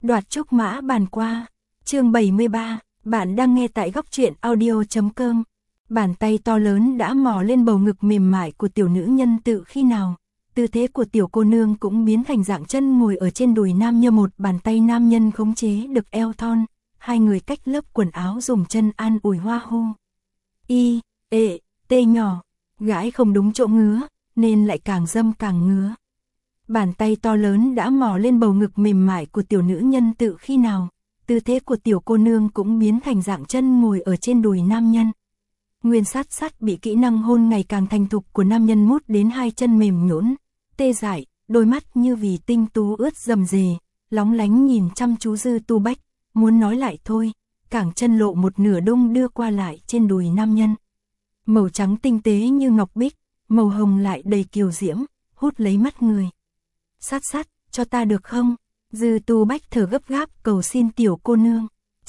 Đoạt trúc mã bàn qua. Chương 73, bạn đang nghe tại góc truyện audio.com. Bàn tay to lớn đã mò lên bầu ngực mềm mại của tiểu nữ nhân tự khi nào. Tư thế của tiểu cô nương cũng biến thành dạng chân ngồi ở trên đùi nam như một bàn tay nam nhân khống chế được eo thon. Hai người cách lớp quần áo dùng chân an ủi hoa hô. Y, ệ, tê nhỏ, gãi không đúng chỗ ngứa, nên lại càng dâm càng ngứa. Bàn tay to lớn đã mò lên bầu ngực mềm mại của tiểu nữ nhân tự khi nào. Tư thế của tiểu cô nương cũng biến thành dạng chân ngồi ở trên đùi nam nhân. Nguyên sát sát bị kỹ năng hôn ngày càng thành thục của nam nhân mút đến hai chân mềm nhũn, tê dại, đôi mắt như vì tinh tú ướt rầm rề, lóng lánh nhìn chăm chú Dư Tu Bách, muốn nói lại thôi, cẳng chân lộ một nửa đung đưa qua lại trên đùi nam nhân. Màu trắng tinh tế như ngọc bích, màu hồng lại đầy kiều diễm, hút lấy mắt người. Sát sát, cho ta được không? Dư Tu Bách thở gấp gáp cầu xin tiểu cô nương.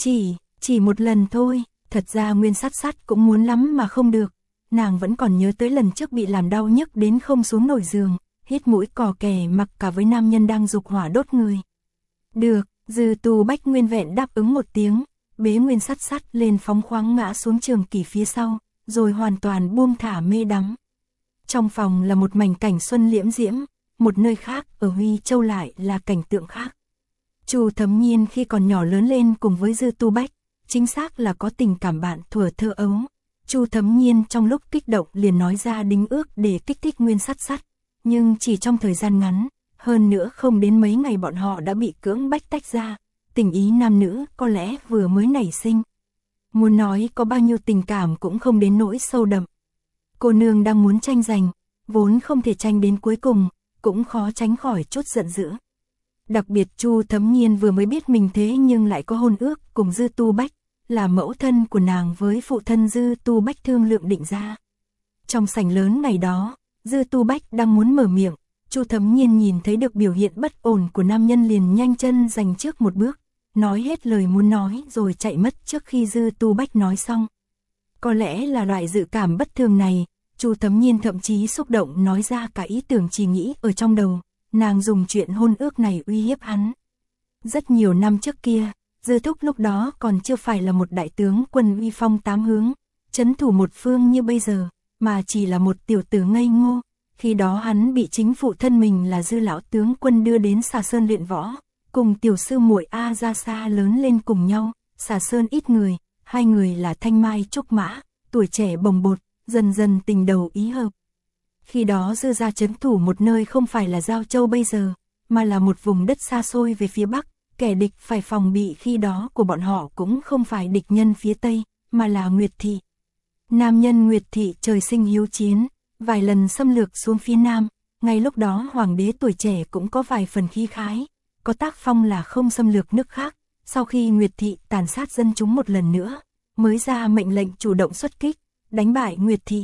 Chỉ một lần thôi. Thật ra Nguyên sát sát cũng muốn lắm mà không được. Nàng vẫn còn nhớ tới lần trước bị làm đau nhức đến không xuống nổi giường, hít mũi cò kè mặc cả với nam nhân đang dục hỏa đốt người. Được, Dư Tu Bách nguyên vẹn đáp ứng một tiếng, bế Nguyên sát sát lên phóng khoáng ngã xuống Trường Kỷ phía sau, rồi hoàn toàn buông thả mê đắm. Trong phòng là một mảnh cảnh xuân liễm diễm, một nơi khác ở Huy Châu lại là cảnh tượng khác. Chu Thấm Nhiên khi còn nhỏ lớn lên cùng với Dư Tu Bách, chính xác là có tình cảm bạn thuở thơ ấu. Chu Thấm Nhiên trong lúc kích động liền nói ra đính ước để kích thích Nguyên sát sát, nhưng chỉ trong thời gian ngắn, hơn nữa không đến mấy ngày bọn họ đã bị cưỡng bách tách ra, tình ý nam nữ có lẽ vừa mới nảy sinh. Muốn nói có bao nhiêu tình cảm cũng không đến nỗi sâu đậm. Cô nương đang muốn tranh giành, vốn không thể tranh đến cuối cùng, cũng khó tránh khỏi chút giận dữ. Đặc biệt Chu Thấm Nhiên vừa mới biết mình thế nhưng lại có hôn ước cùng Dư Tu Bách, là mẫu thân của nàng với phụ thân Dư Tu Bách thương lượng định ra. Trong sảnh lớn ngày đó, Dư Tu Bách đang muốn mở miệng, Chu Thấm Nhiên nhìn thấy được biểu hiện bất ổn của nam nhân liền nhanh chân giành trước một bước, nói hết lời muốn nói rồi chạy mất trước khi Dư Tu Bách nói xong. Có lẽ là loại dự cảm bất thường này, Chu Thấm Nhiên thậm chí xúc động nói ra cả ý tưởng chỉ nghĩ ở trong đầu, nàng dùng chuyện hôn ước này uy hiếp hắn. Rất nhiều năm trước kia, Dư Thúc lúc đó còn chưa phải là một đại tướng quân uy phong tám hướng, trấn thủ một phương như bây giờ, mà chỉ là một tiểu tử ngây ngô. Khi đó hắn bị chính phụ thân mình là Dư lão tướng quân đưa đến Xà Sơn luyện võ, cùng tiểu sư muội A Gia Sa lớn lên cùng nhau. Xà Sơn ít người, hai người là thanh mai trúc mã, tuổi trẻ bồng bột, dần dần tình đầu ý hợp. Khi đó Dư gia trấn thủ một nơi không phải là Giao Châu bây giờ, mà là một vùng đất xa xôi về phía bắc, kẻ địch phải phòng bị khi đó của bọn họ cũng không phải địch nhân phía tây, mà là Nguyệt Thị. Nam nhân Nguyệt Thị trời sinh hiếu chiến, vài lần xâm lược xuống phía nam, ngay lúc đó hoàng đế tuổi trẻ cũng có vài phần khí khái, có tác phong là không xâm lược nước khác, sau khi Nguyệt Thị tàn sát dân chúng một lần nữa, mới ra mệnh lệnh chủ động xuất kích, đánh bại Nguyệt Thị.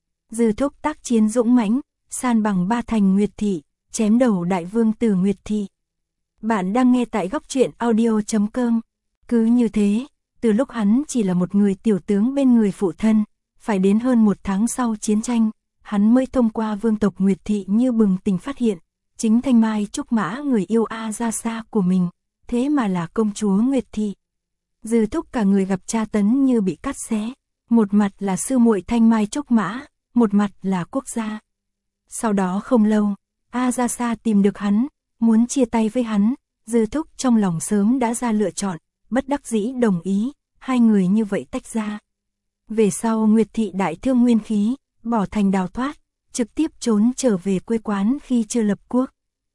Dư Thúc tác chiến dũng mãnh, san bằng ba thành Nguyệt Thị, chém đầu đại vương tử Nguyệt Thị. Bạn đang nghe tại góc truyện audio.com. Cứ như thế, từ lúc hắn chỉ là một người tiểu tướng bên người phụ thân, phải đến hơn một tháng sau chiến tranh, hắn mới thông qua vương tộc Nguyệt Thị như bừng tỉnh phát hiện, chính thanh mai trúc mã người yêu A Gia Sa của mình, thế mà là công chúa Nguyệt Thị. Dư Thúc cả người gặp tra tấn như bị cắt xé, một mặt là sư muội thanh mai trúc mã, một mặt là quốc gia. Sau đó không lâu, A Gia Sa tìm được hắn, muốn chia tay với hắn, Dư Thúc trong lòng sớm đã ra lựa chọn, bất đắc dĩ đồng ý, hai người như vậy tách ra. Về sau Nguyệt Thị đại thương nguyên khí, bỏ thành đào thoát, trực tiếp trốn trở về quê quán khi chưa lập quốc.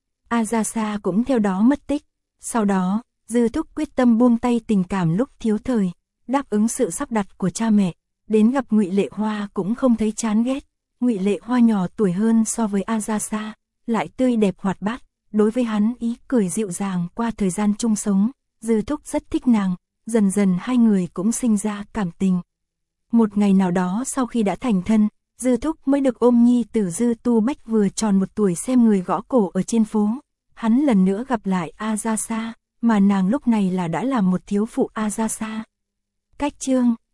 A Gia Sa cũng theo đó mất tích. Sau đó, Dư Thúc quyết tâm buông tay tình cảm lúc thiếu thời, đáp ứng sự sắp đặt của cha mẹ, đến gặp Ngụy Lệ Hoa cũng không thấy chán ghét. Ngụy Lệ Hoa nhỏ tuổi hơn so với A Gia Sa, lại tươi đẹp hoạt bát, đối với hắn ý cười dịu dàng qua thời gian chung sống, Dư Thúc rất thích nàng, dần dần hai người cũng sinh ra cảm tình. Một ngày nào đó sau khi đã thành thân, Dư Thúc mới được ôm nhi tử Dư Tu Bách vừa tròn một tuổi xem người gõ cổ ở trên phố. Hắn lần nữa gặp lại A Gia Sa, mà nàng lúc này là đã là một thiếu phụ A Gia Sa. Cách chương